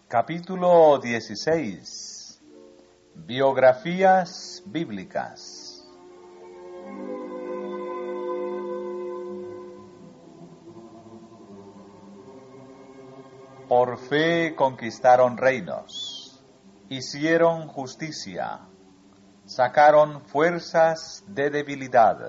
Capítulo 16. Biografías bíblicas. Por fe conquistaron reinos, hicieron justicia, sacaron fuerzas de debilidad.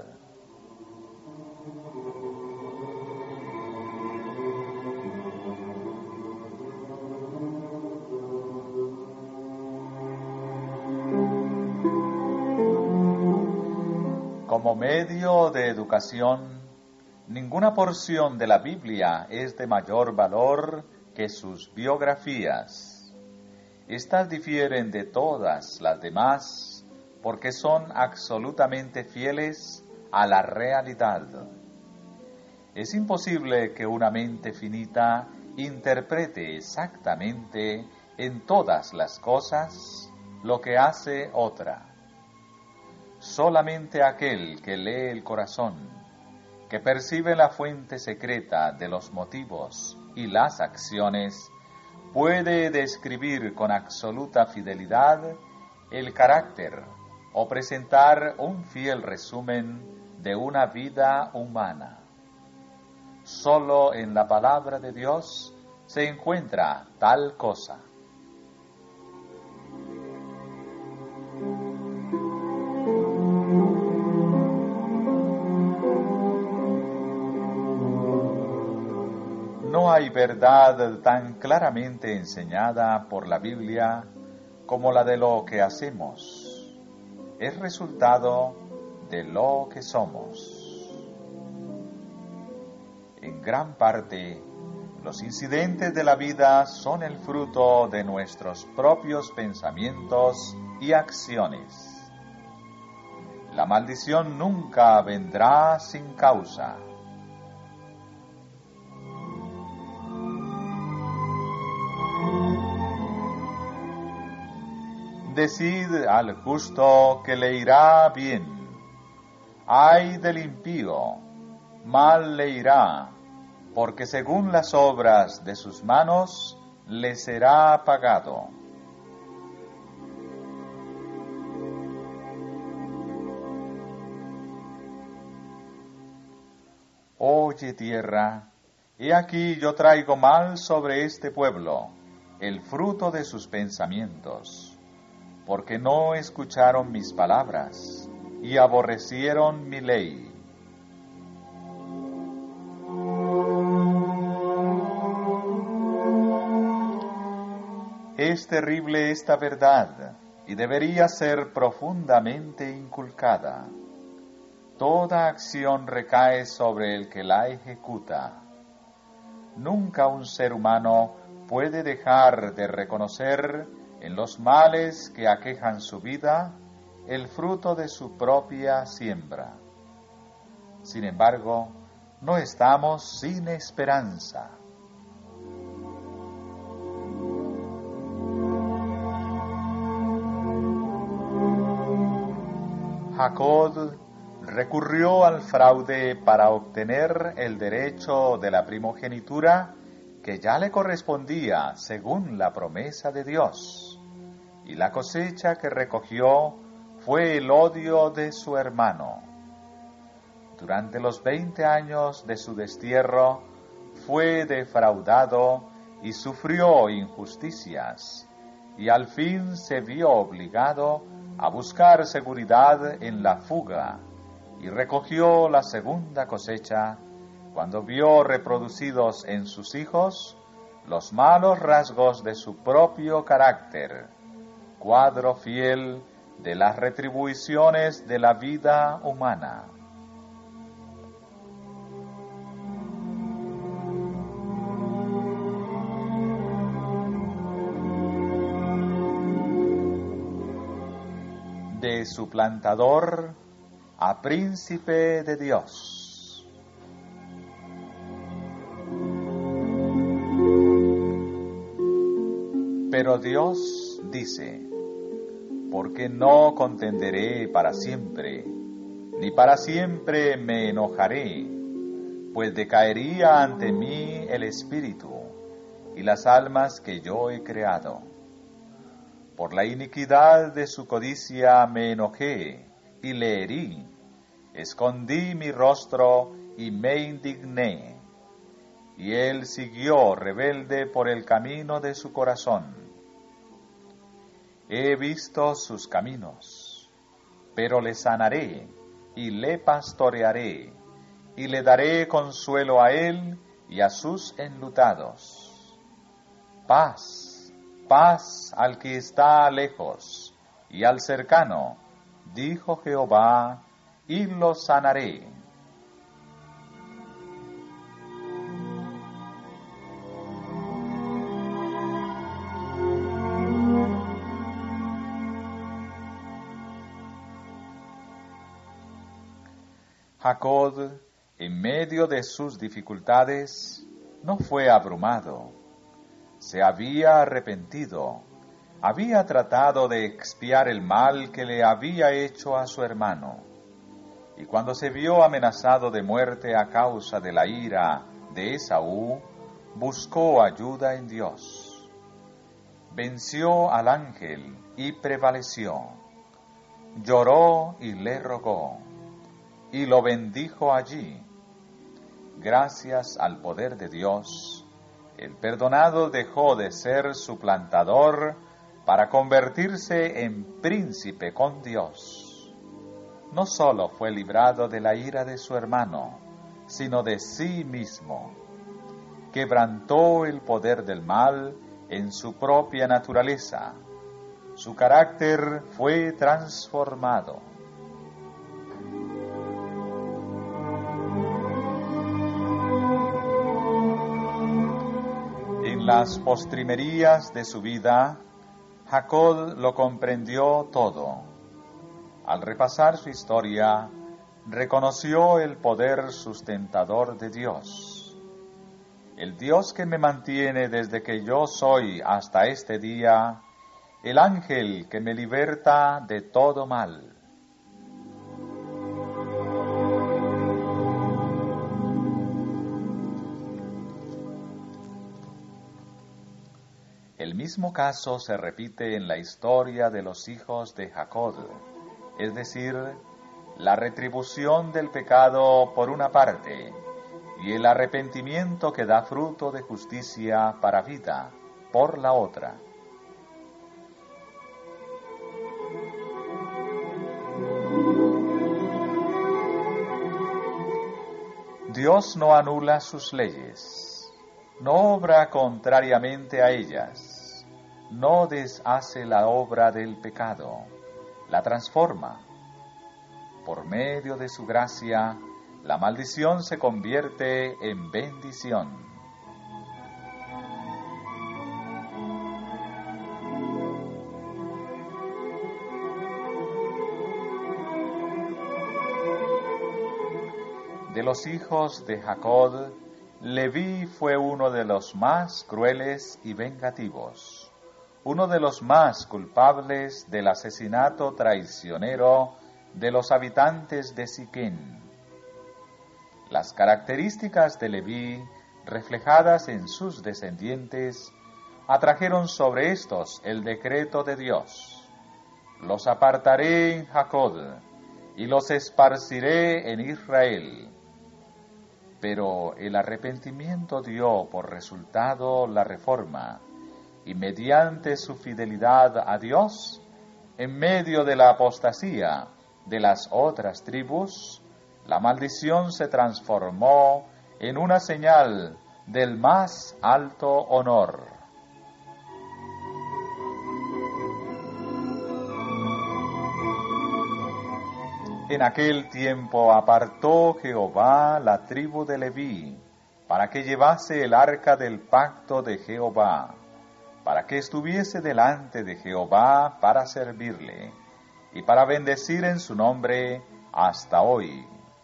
Como medio de educación, ninguna porción de la Biblia es de mayor valor que sus biografías. Estas difieren de todas las demás porque son absolutamente fieles a la realidad. Es imposible que una mente finita interprete exactamente en todas las cosas lo que hace otra. Solamente aquel que lee el corazón, que percibe la fuente secreta de los motivos y las acciones, puede describir con absoluta fidelidad el carácter o presentar un fiel resumen de una vida humana. Solo en la palabra de Dios se encuentra tal cosa. No hay verdad tan claramente enseñada por la Biblia como la de lo que hacemos. Es resultado de lo que somos. En gran parte, los incidentes de la vida son el fruto de nuestros propios pensamientos y acciones. La maldición nunca vendrá sin causa. Decid al justo que le irá bien. Ay del impío, mal le irá, porque según las obras de sus manos le será pagado. Oye tierra, he aquí yo traigo mal sobre este pueblo, el fruto de sus pensamientos. Porque no escucharon mis palabras y aborrecieron mi ley. Es terrible esta verdad y debería ser profundamente inculcada. Toda acción recae sobre el que la ejecuta. Nunca un ser humano puede dejar de reconocer en los males que aquejan su vida, el fruto de su propia siembra. Sin embargo, no estamos sin esperanza. Jacob recurrió al fraude para obtener el derecho de la primogenitura que ya le correspondía según la promesa de Dios. Y la cosecha que recogió fue el odio de su hermano. Durante los 20 años de su destierro fue defraudado y sufrió injusticias, y al fin se vio obligado a buscar seguridad en la fuga, y recogió la segunda cosecha cuando vio reproducidos en sus hijos los malos rasgos de su propio carácter, cuadro fiel de las retribuciones de la vida humana. De suplantador a príncipe de Dios. Pero Dios dice: porque no contenderé para siempre, ni para siempre me enojaré, pues decaería ante mí el espíritu, y las almas que yo he creado. Por la iniquidad de su codicia me enojé y le herí, escondí mi rostro y me indigné. Y él siguió rebelde por el camino de su corazón. He visto sus caminos, pero le sanaré y le pastorearé, y le daré consuelo a él y a sus enlutados. Paz, paz al que está lejos y al cercano, dijo Jehová, y lo sanaré. Jacob, en medio de sus dificultades, no fue abrumado. Se había arrepentido, había tratado de expiar el mal que le había hecho a su hermano. Y cuando se vio amenazado de muerte a causa de la ira de Esaú, buscó ayuda en Dios. Venció al ángel y prevaleció. Lloró y le rogó, y lo bendijo allí. Gracias al poder de Dios, el perdonado dejó de ser suplantador para convertirse en príncipe con Dios. No solo fue librado de la ira de su hermano, sino de sí mismo. Quebrantó el poder del mal en su propia naturaleza. Su carácter fue transformado. En las postrimerías de su vida, Jacob lo comprendió todo. Al repasar su historia, reconoció el poder sustentador de Dios. El Dios que me mantiene desde que yo soy hasta este día, el ángel que me liberta de todo mal. El mismo caso se repite en la historia de los hijos de Jacob, es decir, la retribución del pecado por una parte y el arrepentimiento que da fruto de justicia para vida por la otra. Dios no anula sus leyes, no obra contrariamente a ellas, no deshace la obra del pecado, la transforma. Por medio de su gracia, la maldición se convierte en bendición. De los hijos de Jacob, Leví fue uno de los más crueles y vengativos, uno de los más culpables del asesinato traicionero de los habitantes de Siquén. Las características de Leví, reflejadas en sus descendientes, atrajeron sobre estos el decreto de Dios. Los apartaré en Jacob y los esparciré en Israel. Pero el arrepentimiento dio por resultado la reforma, y mediante su fidelidad a Dios, en medio de la apostasía de las otras tribus, la maldición se transformó en una señal del más alto honor. En aquel tiempo apartó Jehová la tribu de Leví, para que llevase el arca del pacto de Jehová, para que estuviese delante de Jehová para servirle, y para bendecir en su nombre hasta hoy.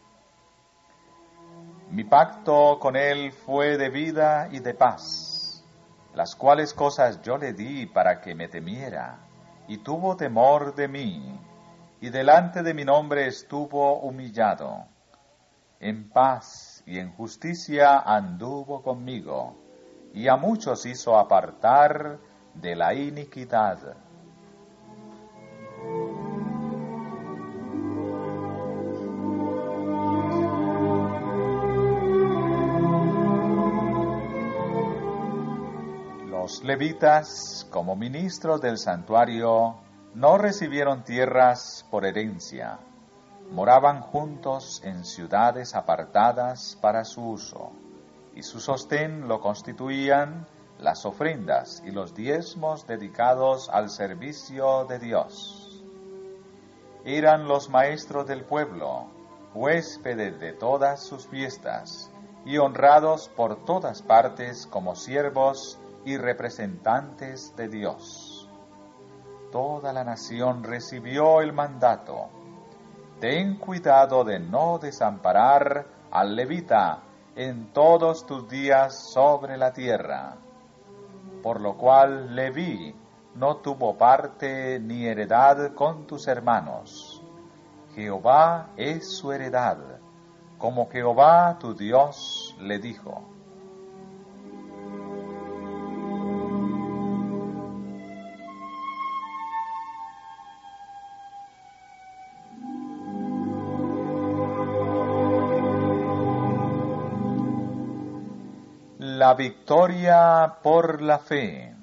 Mi pacto con él fue de vida y de paz, las cuales cosas yo le di para que me temiera, y tuvo temor de mí, y delante de mi nombre estuvo humillado. En paz y en justicia anduvo conmigo, y a muchos hizo apartar de la iniquidad. Los levitas, como ministros del santuario, no recibieron tierras por herencia. Moraban juntos en ciudades apartadas para su uso, y su sostén lo constituían las ofrendas y los diezmos dedicados al servicio de Dios. Eran los maestros del pueblo, huéspedes de todas sus fiestas, y honrados por todas partes como siervos y representantes de Dios. Toda la nación recibió el mandato: ten cuidado de no desamparar al levita en todos tus días sobre la tierra. Por lo cual Leví no tuvo parte ni heredad con tus hermanos. Jehová es su heredad, como Jehová tu Dios le dijo. La victoria por la fe.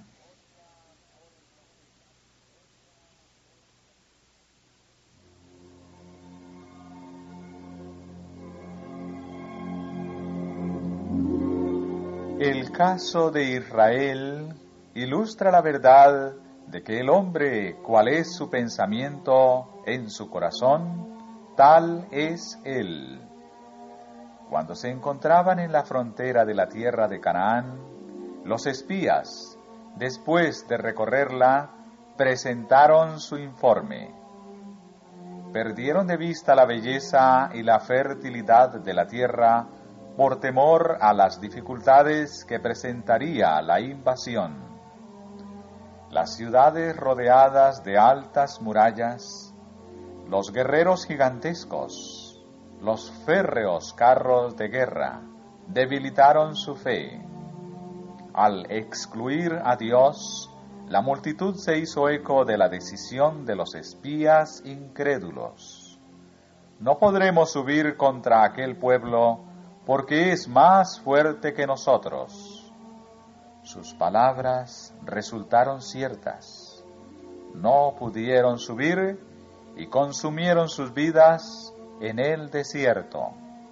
El caso de Israel ilustra la verdad de que el hombre, cual es su pensamiento en su corazón, tal es él. Cuando se encontraban en la frontera de la tierra de Canaán, los espías, después de recorrerla, presentaron su informe. Perdieron de vista la belleza y la fertilidad de la tierra por temor a las dificultades que presentaría la invasión. Las ciudades rodeadas de altas murallas, los guerreros gigantescos, los férreos carros de guerra debilitaron su fe. Al excluir a Dios, la multitud se hizo eco de la decisión de los espías incrédulos. No podremos subir contra aquel pueblo porque es más fuerte que nosotros. Sus palabras resultaron ciertas. No pudieron subir y consumieron sus vidas en el desierto.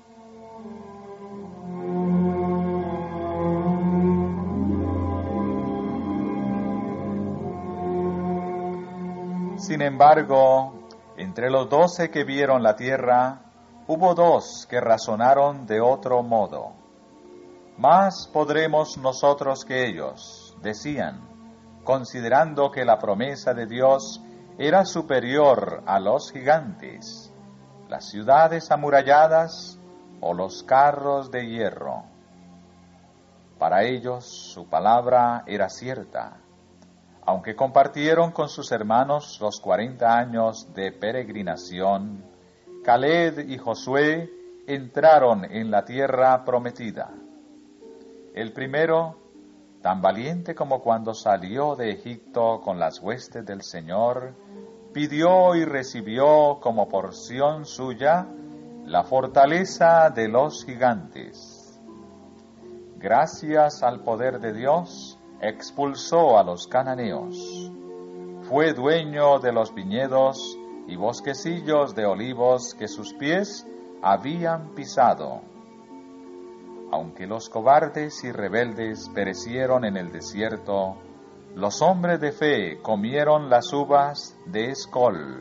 Sin embargo, entre los 12 que vieron la tierra, hubo 2 que razonaron de otro modo. Más podremos nosotros que ellos, decían, considerando que la promesa de Dios era superior a los gigantes, las ciudades amuralladas o los carros de hierro. Para ellos su palabra era cierta. Aunque compartieron con sus hermanos los 40 años de peregrinación, Caleb y Josué entraron en la tierra prometida. El primero, tan valiente como cuando salió de Egipto con las huestes del Señor, pidió y recibió como porción suya la fortaleza de los gigantes. Gracias al poder de Dios, expulsó a los cananeos. Fue dueño de los viñedos y bosquecillos de olivos que sus pies habían pisado. Aunque los cobardes y rebeldes perecieron en el desierto, los hombres de fe comieron las uvas de Escol.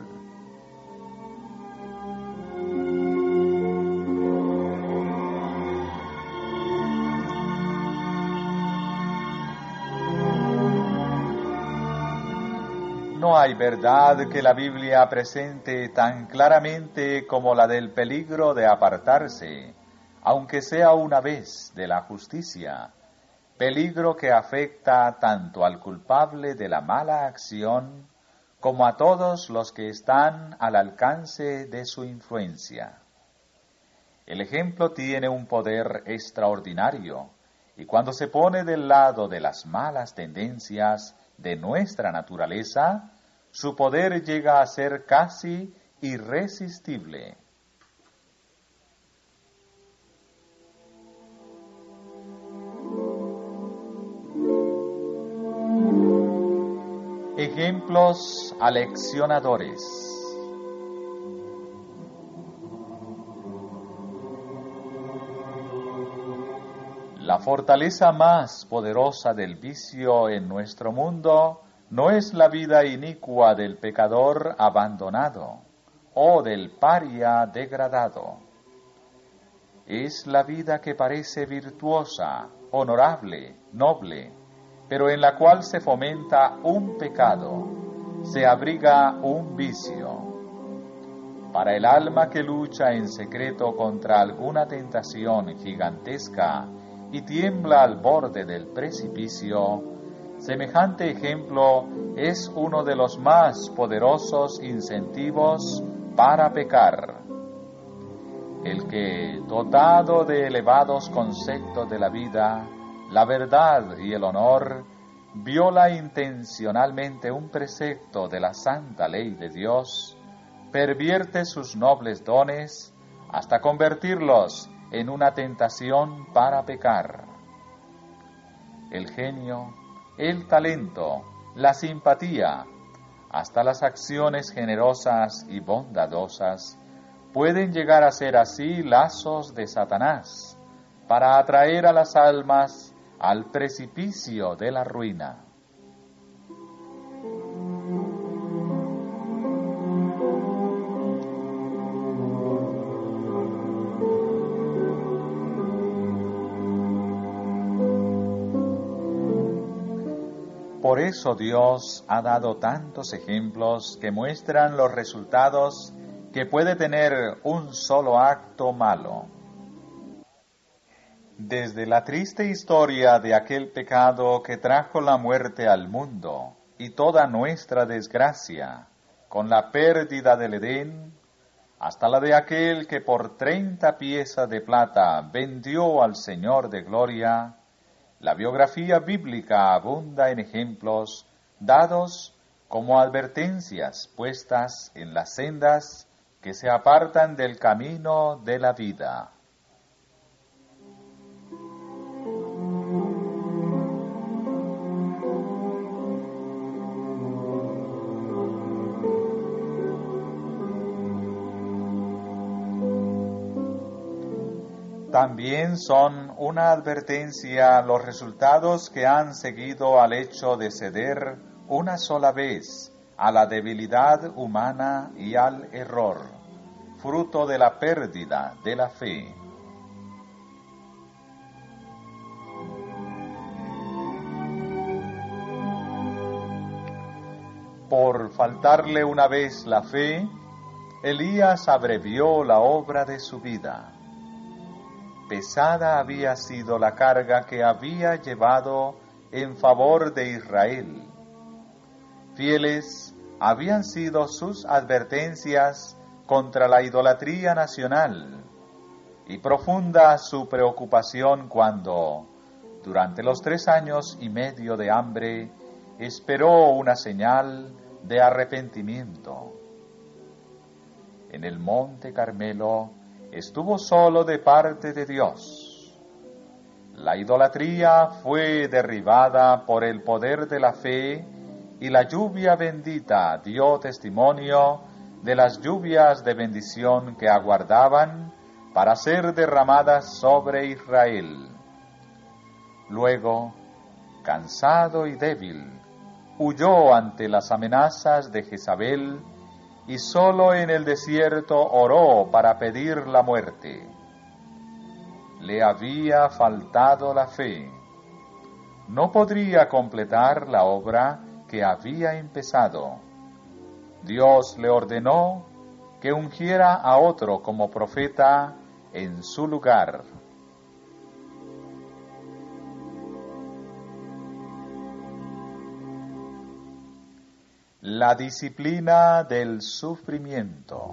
No hay verdad que la Biblia presente tan claramente como la del peligro de apartarse, aunque sea una vez, de la justicia, peligro que afecta tanto al culpable de la mala acción como a todos los que están al alcance de su influencia. El ejemplo tiene un poder extraordinario Y cuando se pone del lado de las malas tendencias de nuestra naturaleza, su poder llega a ser casi irresistible. Ejemplos aleccionadores. La fortaleza más poderosa del vicio en nuestro mundo no es la vida inicua del pecador abandonado o del paria degradado. Es la vida que parece virtuosa, honorable, noble, pero en la cual se fomenta un pecado, se abriga un vicio. Para el alma que lucha en secreto contra alguna tentación gigantesca y tiembla al borde del precipicio, semejante ejemplo es uno de los más poderosos incentivos para pecar. El que, dotado de elevados conceptos de la vida, la verdad y el honor, viola intencionalmente un precepto de la santa ley de Dios, pervierte sus nobles dones hasta convertirlos en una tentación para pecar. El genio, el talento, la simpatía, hasta las acciones generosas y bondadosas, pueden llegar a ser así lazos de Satanás para atraer a las almas al precipicio de la ruina. Por eso Dios ha dado tantos ejemplos que muestran los resultados que puede tener un solo acto malo. Desde la triste historia de aquel pecado que trajo la muerte al mundo y toda nuestra desgracia, con la pérdida del Edén, hasta la de aquel que por 30 piezas de plata vendió al Señor de gloria, la biografía bíblica abunda en ejemplos dados como advertencias puestas en las sendas que se apartan del camino de la vida. También son una advertencia los resultados que han seguido al hecho de ceder una sola vez a la debilidad humana y al error, fruto de la pérdida de la fe. Por faltarle una vez la fe, Elías abrevió la obra de su vida. Pesada había sido la carga que había llevado en favor de Israel. Fieles habían sido sus advertencias contra la idolatría nacional, y profunda su preocupación cuando, durante los 3 años y medio de hambre, esperó una señal de arrepentimiento. En el monte Carmelo estuvo solo de parte de Dios. La idolatría fue derribada por el poder de la fe y la lluvia bendita dio testimonio de las lluvias de bendición que aguardaban para ser derramadas sobre Israel. Luego, cansado y débil, huyó ante las amenazas de Jezabel y solo en el desierto oró para pedir la muerte. Le había faltado la fe. No podría completar la obra que había empezado. Dios le ordenó que ungiera a otro como profeta en su lugar. La disciplina del sufrimiento.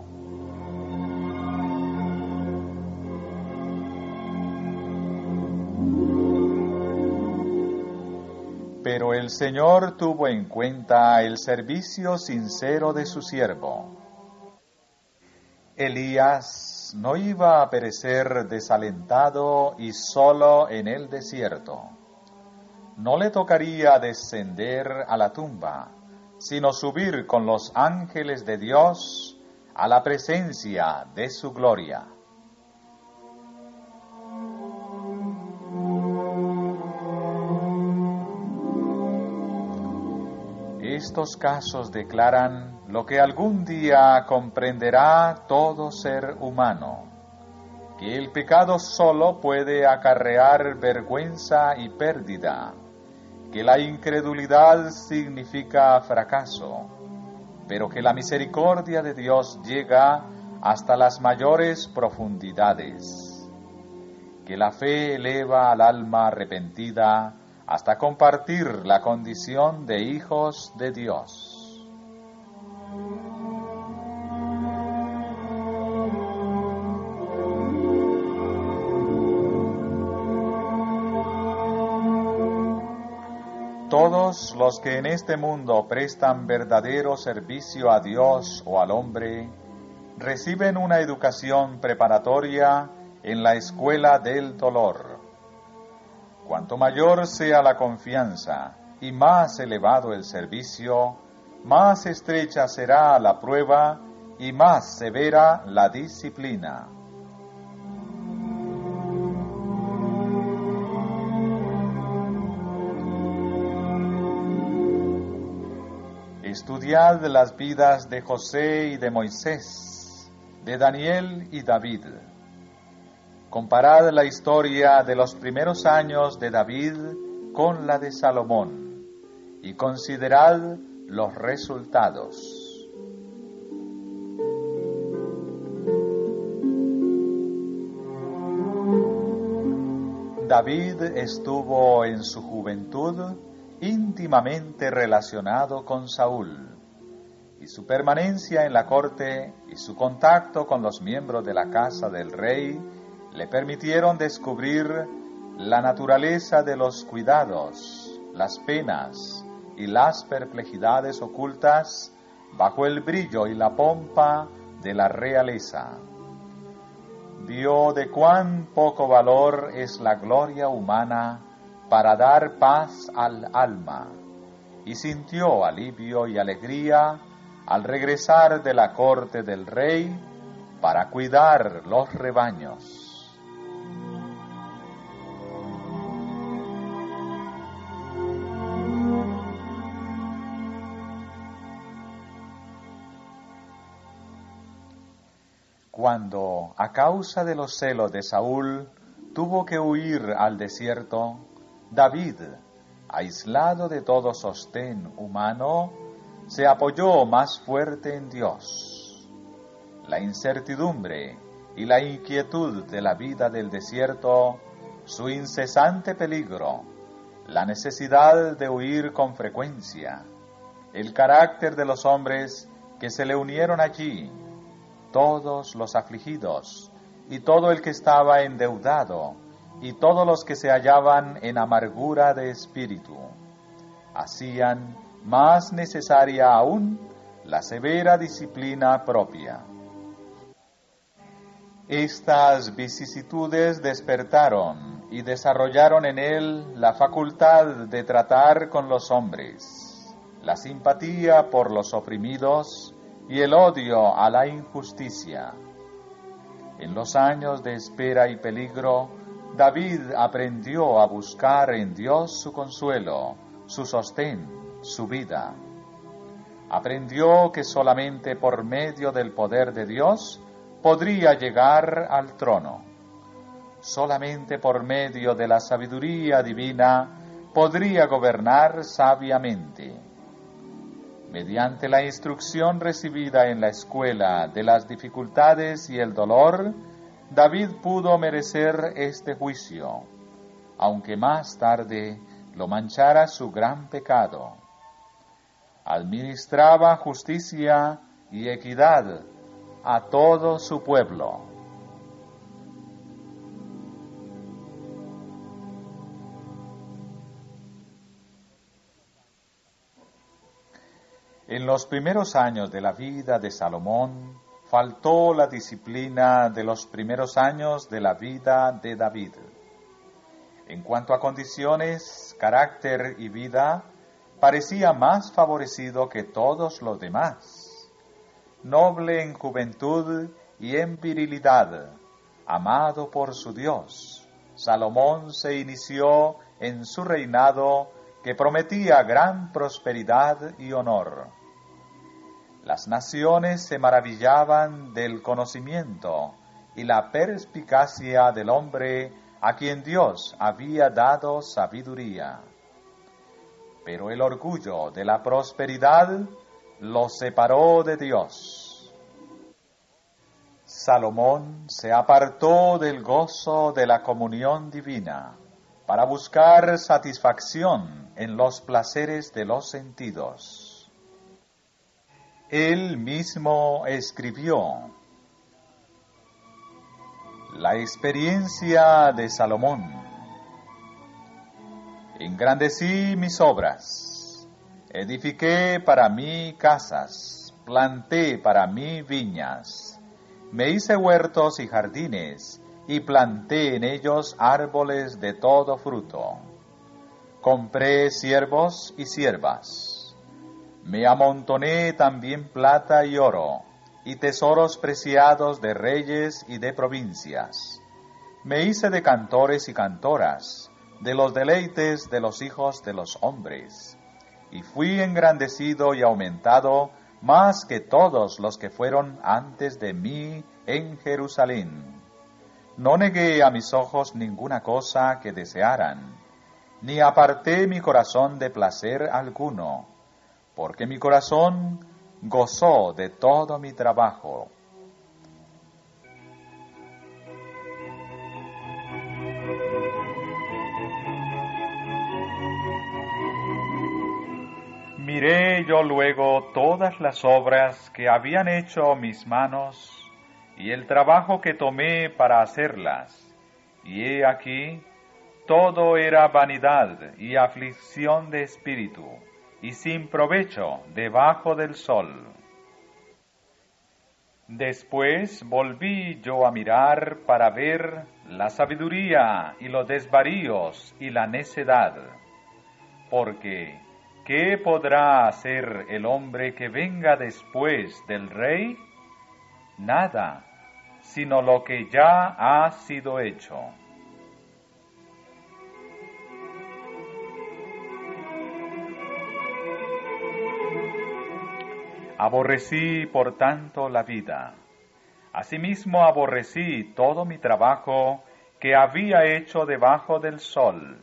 Pero el Señor tuvo en cuenta el servicio sincero de su siervo. Elías no iba a perecer desalentado y solo en el desierto. No le tocaría descender a la tumba, sino subir con los ángeles de Dios a la presencia de su gloria. Estos casos declaran lo que algún día comprenderá todo ser humano, que el pecado solo puede acarrear vergüenza y pérdida, que la incredulidad significa fracaso, pero que la misericordia de Dios llega hasta las mayores profundidades, que la fe eleva al alma arrepentida hasta compartir la condición de hijos de Dios. Todos los que en este mundo prestan verdadero servicio a Dios o al hombre, reciben una educación preparatoria en la escuela del dolor. Cuanto mayor sea la confianza y más elevado el servicio, más estrecha será la prueba y más severa la disciplina. Estudiad las vidas de José y de Moisés, de Daniel y David. Comparad la historia de los primeros años de David con la de Salomón y considerad los resultados. David estuvo en su juventud íntimamente relacionado con Saúl, y su permanencia en la corte y su contacto con los miembros de la casa del rey le permitieron descubrir la naturaleza de los cuidados, las penas y las perplejidades ocultas bajo el brillo y la pompa de la realeza. Vio de cuán poco valor es la gloria humana para dar paz al alma, y sintió alivio y alegría al regresar de la corte del rey para cuidar los rebaños. Cuando, a causa de los celos de Saúl, tuvo que huir al desierto, David, aislado de todo sostén humano, se apoyó más fuerte en Dios. La incertidumbre y la inquietud de la vida del desierto, su incesante peligro, la necesidad de huir con frecuencia, el carácter de los hombres que se le unieron allí, todos los afligidos, y todo el que estaba endeudado, y todos los que se hallaban en amargura de espíritu, hacían más necesaria aún la severa disciplina propia. Estas vicisitudes despertaron y desarrollaron en él la facultad de tratar con los hombres, la simpatía por los oprimidos y el odio a la injusticia. En los años de espera y peligro, David aprendió a buscar en Dios su consuelo, su sostén, su vida. Aprendió que solamente por medio del poder de Dios podría llegar al trono. Solamente por medio de la sabiduría divina podría gobernar sabiamente. Mediante la instrucción recibida en la escuela de las dificultades y el dolor, David pudo merecer este juicio, aunque más tarde lo manchara su gran pecado. Administraba justicia y equidad a todo su pueblo. En los primeros años de la vida de Salomón, faltó la disciplina de los primeros años de la vida de David. En cuanto a condiciones, carácter y vida, parecía más favorecido que todos los demás. Noble en juventud y en virilidad, amado por su Dios, Salomón se inició en su reinado que prometía gran prosperidad y honor. Las naciones se maravillaban del conocimiento y la perspicacia del hombre a quien Dios había dado sabiduría. Pero el orgullo de la prosperidad lo separó de Dios. Salomón se apartó del gozo de la comunión divina para buscar satisfacción en los placeres de los sentidos. Él mismo escribió: La experiencia de Salomón. Engrandecí mis obras, edifiqué para mí casas, planté para mí viñas, me hice huertos y jardines, y planté en ellos árboles de todo fruto. Compré siervos y siervas. Me amontoné también plata y oro, y tesoros preciados de reyes y de provincias. Me hice de cantores y cantoras, de los deleites de los hijos de los hombres, y fui engrandecido y aumentado más que todos los que fueron antes de mí en Jerusalén. No negué a mis ojos ninguna cosa que desearan, ni aparté mi corazón de placer alguno, porque mi corazón gozó de todo mi trabajo. Miré yo luego todas las obras que habían hecho mis manos, y el trabajo que tomé para hacerlas, y he aquí, todo era vanidad y aflicción de espíritu, y sin provecho debajo del sol. Después volví yo a mirar para ver la sabiduría y los desvaríos y la necedad, porque ¿qué podrá hacer el hombre que venga después del rey? Nada, sino lo que ya ha sido hecho. Aborrecí, por tanto, la vida. Asimismo aborrecí todo mi trabajo que había hecho debajo del sol.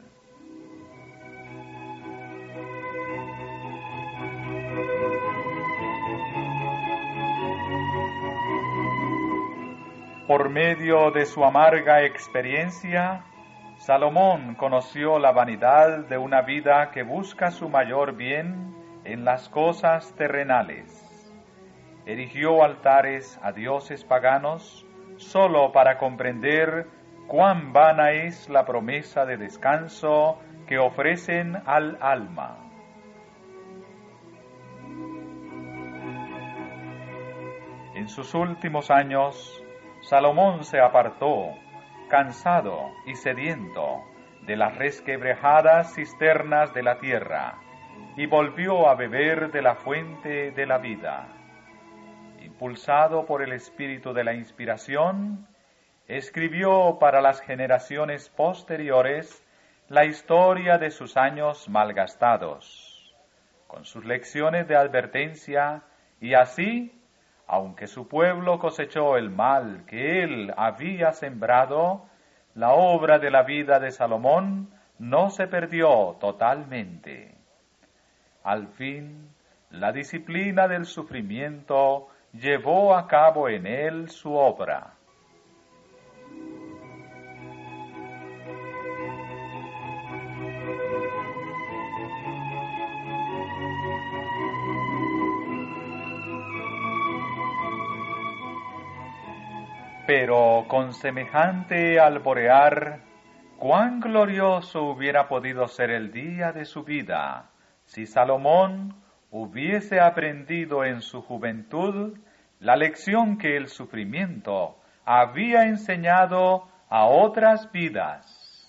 Por medio de su amarga experiencia, Salomón conoció la vanidad de una vida que busca su mayor bien en las cosas terrenales. Erigió altares a dioses paganos solo para comprender cuán vana es la promesa de descanso que ofrecen al alma. En sus últimos años, Salomón se apartó, cansado y sediento, de las resquebrajadas cisternas de la tierra, y volvió a beber de la fuente de la vida. Impulsado por el espíritu de la inspiración, escribió para las generaciones posteriores la historia de sus años malgastados, con sus lecciones de advertencia, y así, aunque su pueblo cosechó el mal que él había sembrado, la obra de la vida de Salomón no se perdió totalmente. Al fin, la disciplina del sufrimiento llevó a cabo en él su obra. Pero con semejante alborear, cuán glorioso hubiera podido ser el día de su vida, si Salomón hubiese aprendido en su juventud la lección que el sufrimiento había enseñado a otras vidas.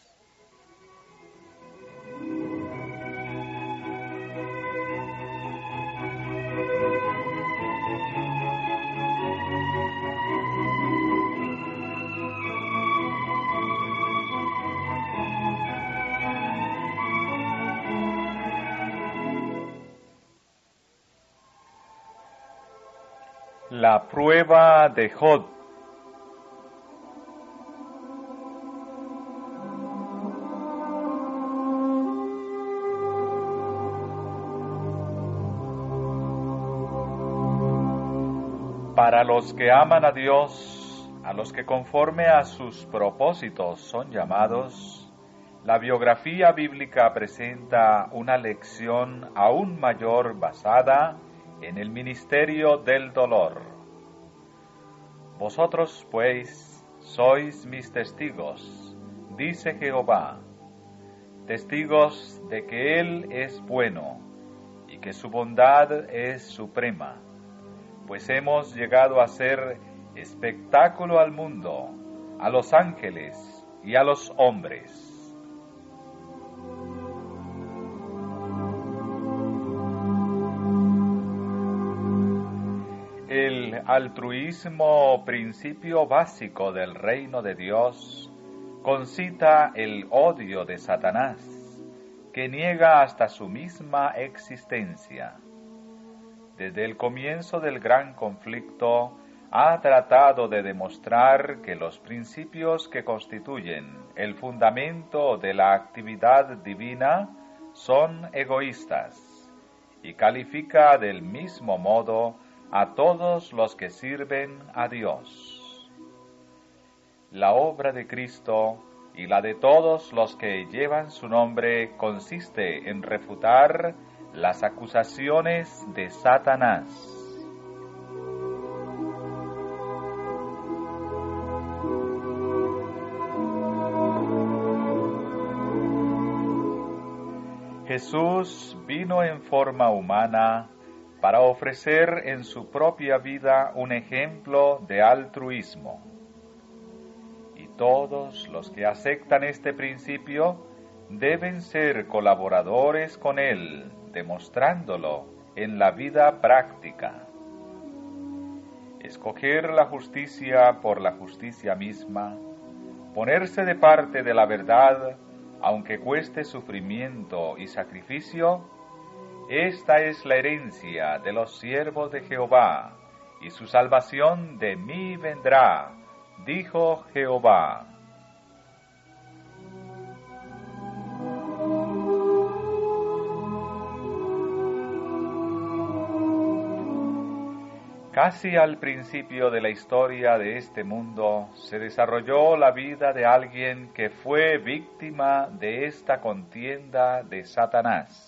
La prueba de Job. Para los que aman a Dios, a los que conforme a sus propósitos son llamados, la biografía bíblica presenta una lección aún mayor basada en el ministerio del dolor. Vosotros, pues, sois mis testigos, dice Jehová, testigos de que Él es bueno y que su bondad es suprema, pues hemos llegado a ser espectáculo al mundo, a los ángeles y a los hombres. El altruismo, principio básico del reino de Dios, concita el odio de Satanás, que niega hasta su misma existencia. Desde el comienzo del gran conflicto, ha tratado de demostrar que los principios que constituyen el fundamento de la actividad divina son egoístas, y califica del mismo modo a todos los que sirven a Dios. La obra de Cristo y la de todos los que llevan su nombre consiste en refutar las acusaciones de Satanás. Jesús vino en forma humana para ofrecer en su propia vida un ejemplo de altruismo. Y todos los que aceptan este principio deben ser colaboradores con él, demostrándolo en la vida práctica. Escoger la justicia por la justicia misma, ponerse de parte de la verdad, aunque cueste sufrimiento y sacrificio, esta es la herencia de los siervos de Jehová, y su salvación de mí vendrá, dijo Jehová. Casi al principio de la historia de este mundo se desarrolló la vida de alguien que fue víctima de esta contienda de Satanás.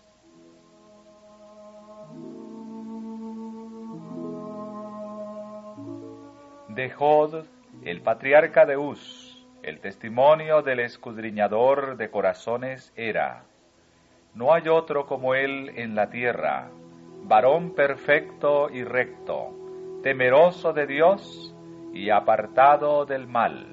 De Jod, el patriarca de Uz, el testimonio del escudriñador de corazones era: no hay otro como él en la tierra, varón perfecto y recto, temeroso de Dios y apartado del mal.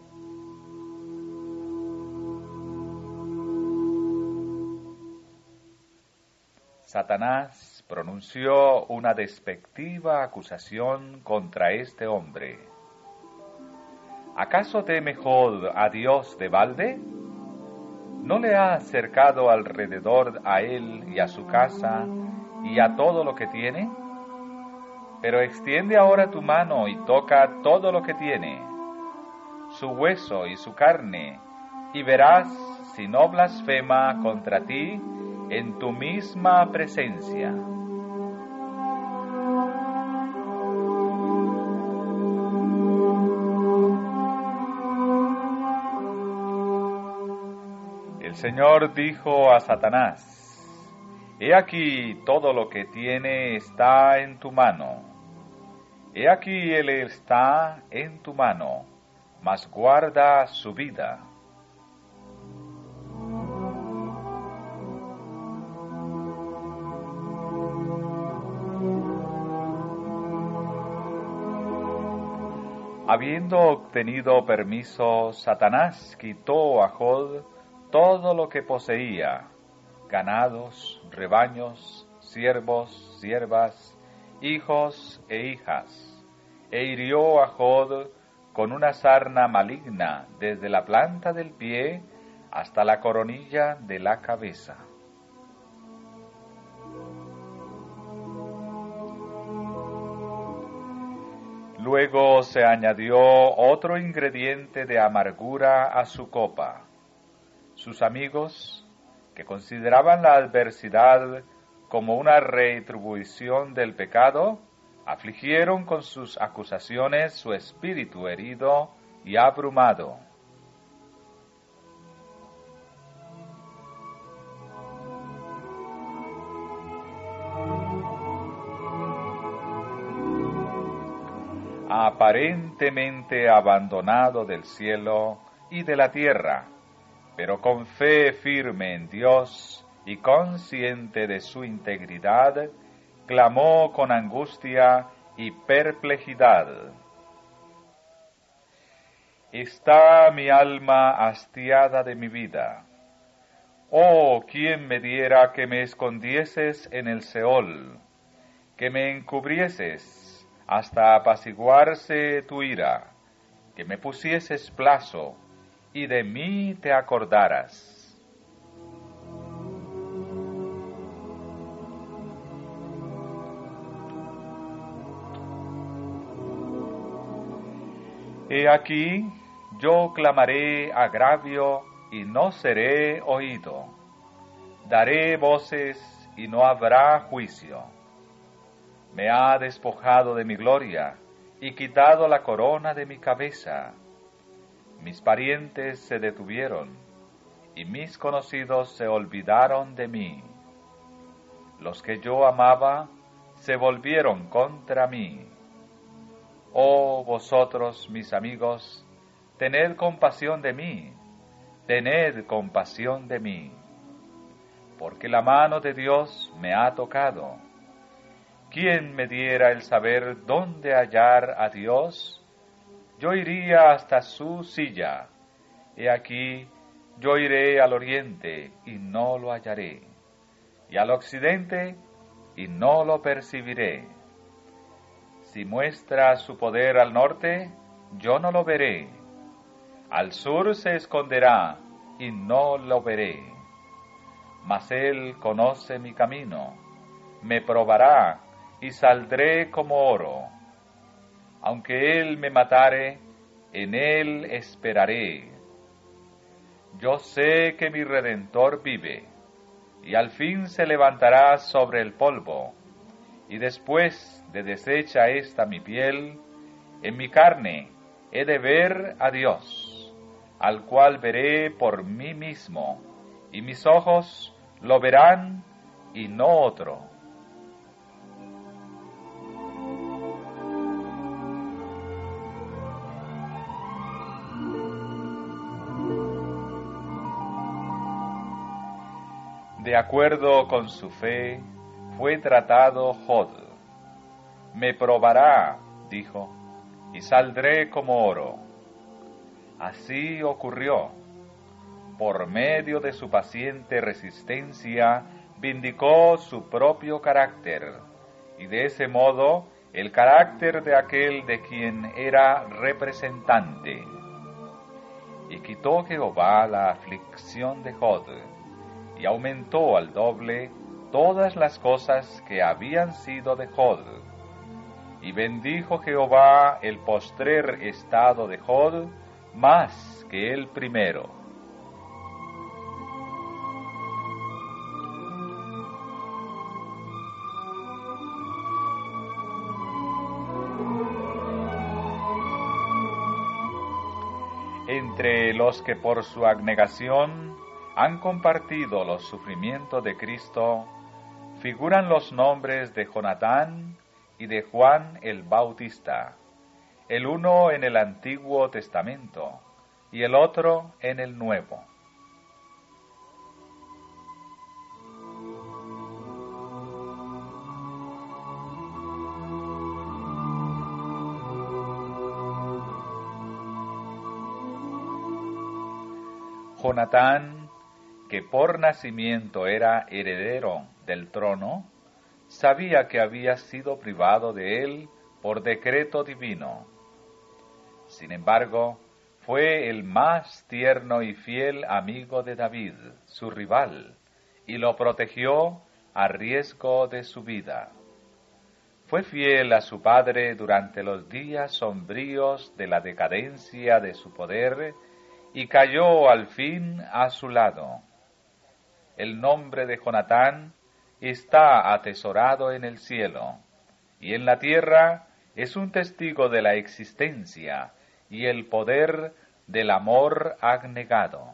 Satanás pronunció una despectiva acusación contra este hombre. ¿Acaso teme Jod a Dios de balde? ¿No le ha cercado alrededor a él y a su casa y a todo lo que tiene? Pero extiende ahora tu mano y toca todo lo que tiene, su hueso y su carne, y verás si no blasfema contra ti en tu misma presencia. El Señor dijo a Satanás: he aquí todo lo que tiene está en tu mano. He aquí él está en tu mano, mas guarda su vida. Habiendo obtenido permiso, Satanás quitó a Jod todo lo que poseía, ganados, rebaños, siervos, siervas, hijos e hijas, e hirió a Jod con una sarna maligna desde la planta del pie hasta la coronilla de la cabeza. Luego se añadió otro ingrediente de amargura a su copa. Sus amigos, que consideraban la adversidad como una retribución del pecado, afligieron con sus acusaciones su espíritu herido y abrumado. Aparentemente abandonado del cielo y de la tierra, pero con fe firme en Dios y consciente de su integridad, clamó con angustia y perplejidad: «Está mi alma hastiada de mi vida. Oh, ¿quién me diera que me escondieses en el Seol, que me encubrieses hasta apaciguarse tu ira, que me pusieses plazo y de mí te acordaras». He aquí, yo clamaré agravio y no seré oído. Daré voces y no habrá juicio. Me ha despojado de mi gloria y quitado la corona de mi cabeza. Mis parientes se detuvieron y mis conocidos se olvidaron de mí. Los que yo amaba se volvieron contra mí. Oh vosotros, mis amigos, tened compasión de mí, tened compasión de mí, porque la mano de Dios me ha tocado. ¿Quién me diera el saber dónde hallar a Dios? Yo iría hasta su silla. He aquí, yo iré al oriente y no lo hallaré, y al occidente y no lo percibiré. Si muestra su poder al norte, yo no lo veré. Al sur se esconderá y no lo veré. Mas él conoce mi camino, me probará y saldré como oro. Aunque él me matare, en él esperaré. Yo sé que mi Redentor vive, y al fin se levantará sobre el polvo, y después de deshecha esta mi piel, en mi carne he de ver a Dios, al cual veré por mí mismo, y mis ojos lo verán y no otro. De acuerdo con su fe, fue tratado Jod. Me probará, dijo, y saldré como oro. Así ocurrió. Por medio de su paciente resistencia, vindicó su propio carácter, y de ese modo el carácter de aquel de quien era representante. Y quitó Jehová la aflicción de Jod, y aumentó al doble todas las cosas que habían sido de Jod. Y bendijo Jehová el postrer estado de Jod más que el primero. Entre los que por su abnegación han compartido los sufrimientos de Cristo, figuran los nombres de Jonatán y de Juan el Bautista, el uno en el Antiguo Testamento y el otro en el Nuevo. Jonatán, que por nacimiento era heredero del trono, sabía que había sido privado de él por decreto divino. Sin embargo, fue el más tierno y fiel amigo de David, su rival, y lo protegió a riesgo de su vida. Fue fiel a su padre durante los días sombríos de la decadencia de su poder y cayó al fin a su lado. El nombre de Jonatán está atesorado en el cielo, y en la tierra es un testigo de la existencia y el poder del amor abnegado.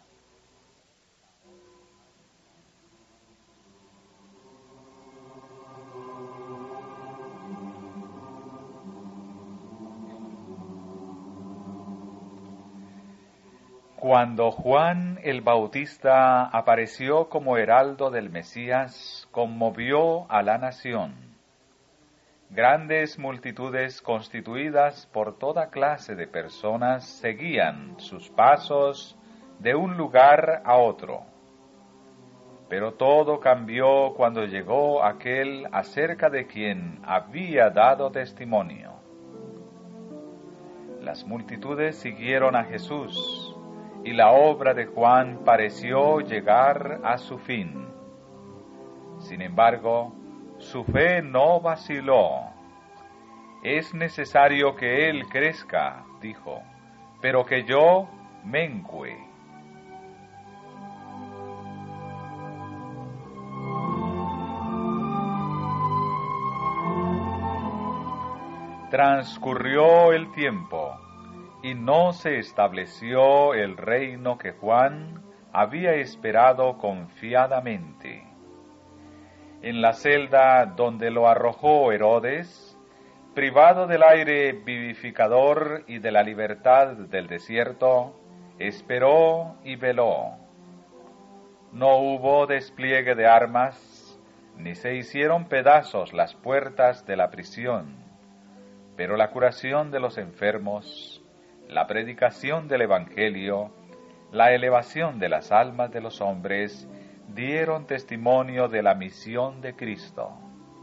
Cuando Juan el Bautista apareció como heraldo del Mesías, conmovió a la nación. Grandes multitudes constituidas por toda clase de personas seguían sus pasos de un lugar a otro. Pero todo cambió cuando llegó aquel acerca de quien había dado testimonio. Las multitudes siguieron a Jesús, y la obra de Juan pareció llegar a su fin. Sin embargo, su fe no vaciló. Es necesario que él crezca, dijo, pero que yo mengüe. Transcurrió el tiempo, y no se estableció el reino que Juan había esperado confiadamente. En la celda donde lo arrojó Herodes, privado del aire vivificador y de la libertad del desierto, esperó y veló. No hubo despliegue de armas, ni se hicieron pedazos las puertas de la prisión, pero la curación de los enfermos, la predicación del Evangelio, la elevación de las almas de los hombres, dieron testimonio de la misión de Cristo.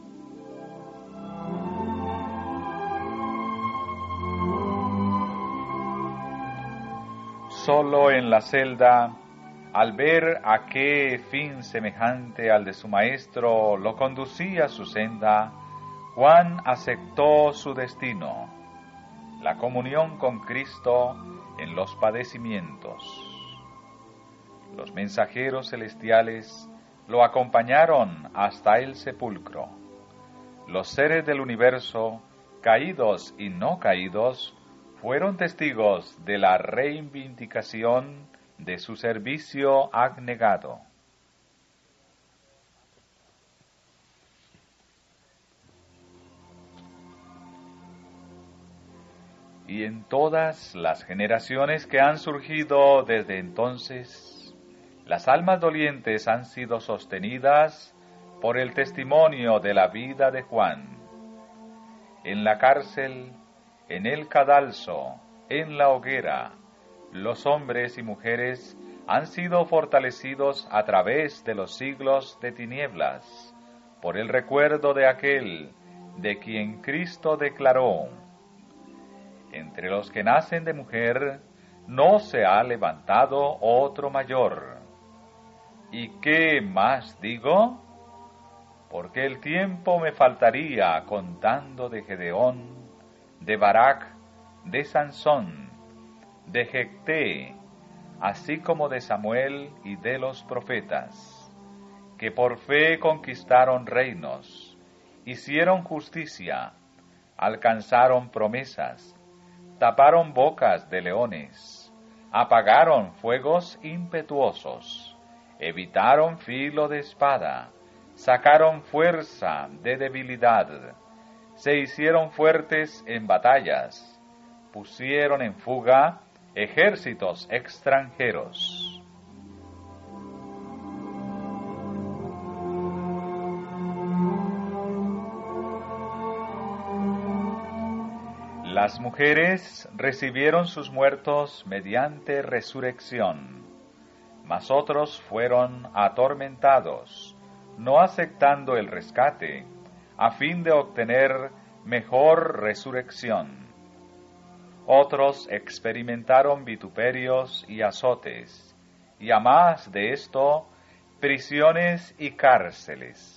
Solo en la celda, al ver a qué fin semejante al de su maestro lo conducía a su senda, Juan aceptó su destino, la comunión con Cristo en los padecimientos. Los mensajeros celestiales lo acompañaron hasta el sepulcro. Los seres del universo, caídos y no caídos, fueron testigos de la reivindicación de su servicio abnegado. Y en todas las generaciones que han surgido desde entonces, las almas dolientes han sido sostenidas por el testimonio de la vida de Juan. En la cárcel, en el cadalso, en la hoguera, los hombres y mujeres han sido fortalecidos a través de los siglos de tinieblas, por el recuerdo de aquel de quien Cristo declaró: entre los que nacen de mujer, no se ha levantado otro mayor. ¿Y qué más digo? Porque el tiempo me faltaría contando de Gedeón, de Barak, de Sansón, de Jecté, así como de Samuel y de los profetas, que por fe conquistaron reinos, hicieron justicia, alcanzaron promesas, taparon bocas de leones, apagaron fuegos impetuosos, evitaron filo de espada, sacaron fuerza de debilidad, se hicieron fuertes en batallas, pusieron en fuga ejércitos extranjeros. Las mujeres recibieron sus muertos mediante resurrección, mas otros fueron atormentados, no aceptando el rescate, a fin de obtener mejor resurrección. Otros experimentaron vituperios y azotes, y a más de esto, prisiones y cárceles.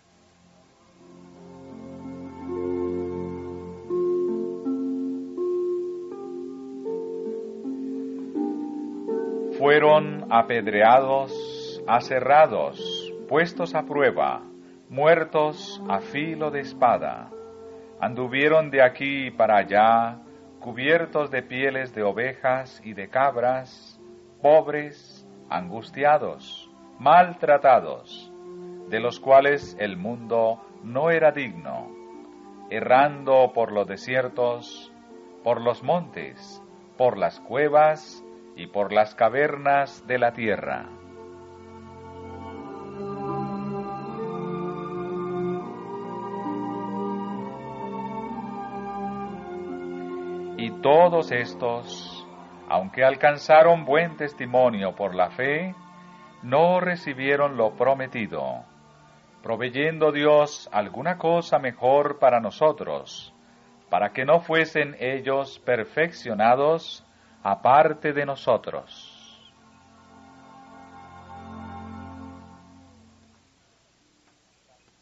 Fueron apedreados, aserrados, puestos a prueba, muertos a filo de espada. Anduvieron de aquí para allá, cubiertos de pieles de ovejas y de cabras, pobres, angustiados, maltratados, de los cuales el mundo no era digno, errando por los desiertos, por los montes, por las cuevas y por las cavernas de la tierra. Y todos estos, aunque alcanzaron buen testimonio por la fe, no recibieron lo prometido, proveyendo Dios alguna cosa mejor para nosotros, para que no fuesen ellos perfeccionados aparte de nosotros.